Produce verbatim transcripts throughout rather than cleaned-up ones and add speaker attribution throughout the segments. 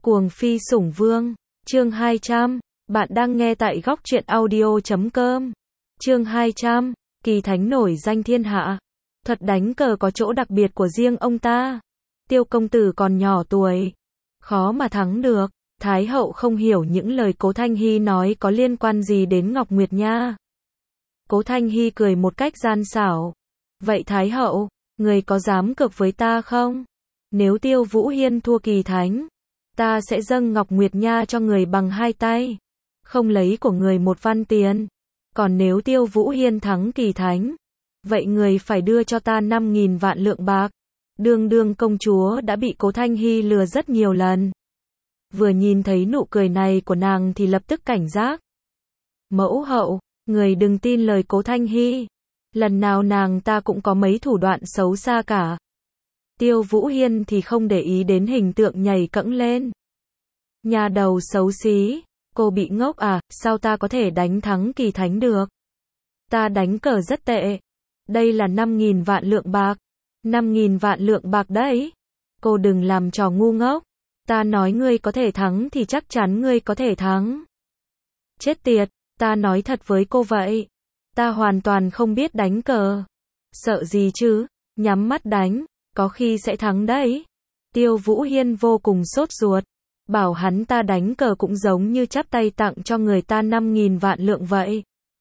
Speaker 1: Cuồng phi sủng vương, chương hai trăm, bạn đang nghe tại góc truyện audio chấm com. Chương hai trăm, kỳ thánh nổi danh thiên hạ. Thuật đánh cờ có chỗ đặc biệt của riêng ông ta. Tiêu công tử còn nhỏ tuổi, khó mà thắng được. Thái hậu không hiểu những lời Cố Thanh Hy nói có liên quan gì đến Ngọc Nguyệt nha. Cố Thanh Hy cười một cách gian xảo. Vậy Thái hậu, người có dám cược với ta không? Nếu Tiêu Vũ Hiên thua kỳ thánh, ta sẽ dâng Ngọc Nguyệt nha cho người bằng hai tay, không lấy của người một văn tiền. Còn nếu Tiêu Vũ Hiên thắng kỳ thánh, vậy người phải đưa cho ta năm nghìn vạn lượng bạc. Đương đương công chúa đã bị Cố Thanh Hy lừa rất nhiều lần. Vừa nhìn thấy nụ cười này của nàng thì lập tức cảnh giác. Mẫu hậu, người đừng tin lời Cố Thanh Hy. Lần nào nàng ta cũng có mấy thủ đoạn xấu xa cả. Tiêu Vũ Hiên thì không để ý đến hình tượng nhảy cẫng lên. Nhà đầu xấu xí, cô bị ngốc à, sao ta có thể đánh thắng kỳ thánh được? Ta đánh cờ rất tệ. Đây là năm nghìn vạn lượng bạc. năm nghìn vạn lượng bạc đấy. Cô đừng làm trò ngu ngốc. Ta nói ngươi có thể thắng thì chắc chắn ngươi có thể thắng. Chết tiệt, ta nói thật với cô vậy. Ta hoàn toàn không biết đánh cờ. Sợ gì chứ, nhắm mắt đánh, có khi sẽ thắng đấy. Tiêu Vũ Hiên vô cùng sốt ruột. Bảo hắn ta đánh cờ cũng giống như chắp tay tặng cho người ta năm nghìn vạn lượng vậy.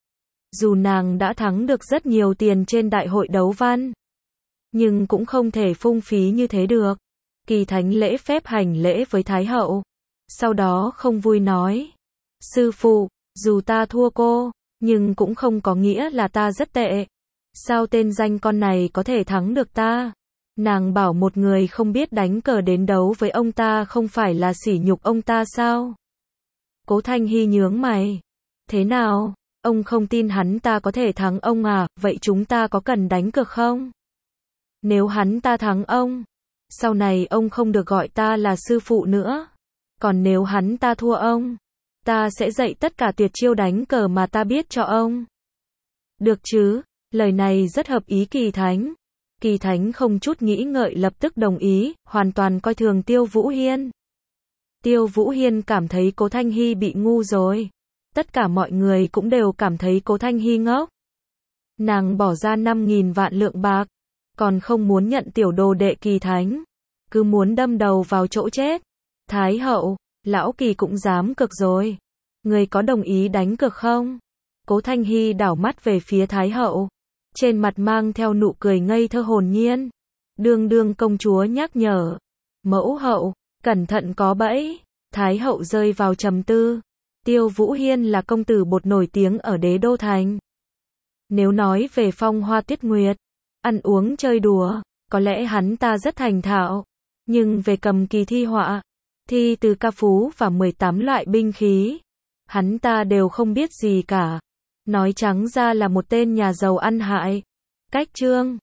Speaker 1: Dù nàng đã thắng được rất nhiều tiền trên đại hội đấu văn, nhưng cũng không thể phung phí như thế được. Kỳ thánh lễ phép hành lễ với Thái hậu. Sau đó không vui nói. Sư phụ, dù ta thua cô, nhưng cũng không có nghĩa là ta rất tệ. Sao tên danh con này có thể thắng được ta? Nàng bảo một người không biết đánh cờ đến đấu với ông ta không phải là sỉ nhục ông ta sao? Cố Thanh Hy nhướng mày. Thế nào? Ông không tin hắn ta có thể thắng ông à? Vậy chúng ta có cần đánh cược không? Nếu hắn ta thắng ông, sau này ông không được gọi ta là sư phụ nữa. Còn nếu hắn ta thua ông, ta sẽ dạy tất cả tuyệt chiêu đánh cờ mà ta biết cho ông. Được chứ? Lời này rất hợp ý kỳ thánh. Kỳ thánh không chút nghĩ ngợi lập tức đồng ý, hoàn toàn coi thường Tiêu Vũ Hiên. Tiêu Vũ Hiên cảm thấy Cố Thanh Hy bị ngu rồi. Tất cả mọi người cũng đều cảm thấy Cố Thanh Hy ngốc. Nàng bỏ ra năm nghìn vạn lượng bạc, còn không muốn nhận tiểu đồ đệ kỳ thánh, cứ muốn đâm đầu vào chỗ chết. Thái hậu, lão Kỳ cũng dám cược rồi. Người có đồng ý đánh cược không? Cố Thanh Hy đảo mắt về phía Thái hậu, trên mặt mang theo nụ cười ngây thơ hồn nhiên. Đương đương công chúa nhắc nhở. Mẫu hậu, cẩn thận có bẫy. Thái hậu rơi vào trầm tư. Tiêu Vũ Hiên là công tử bột nổi tiếng ở đế đô thành. Nếu nói về phong hoa tuyết nguyệt, ăn uống chơi đùa, có lẽ hắn ta rất thành thạo. Nhưng về cầm kỳ thi họa, thi từ ca phú và mười tám loại binh khí, hắn ta đều không biết gì cả. Nói trắng ra là một tên nhà giàu ăn hại. Cách chương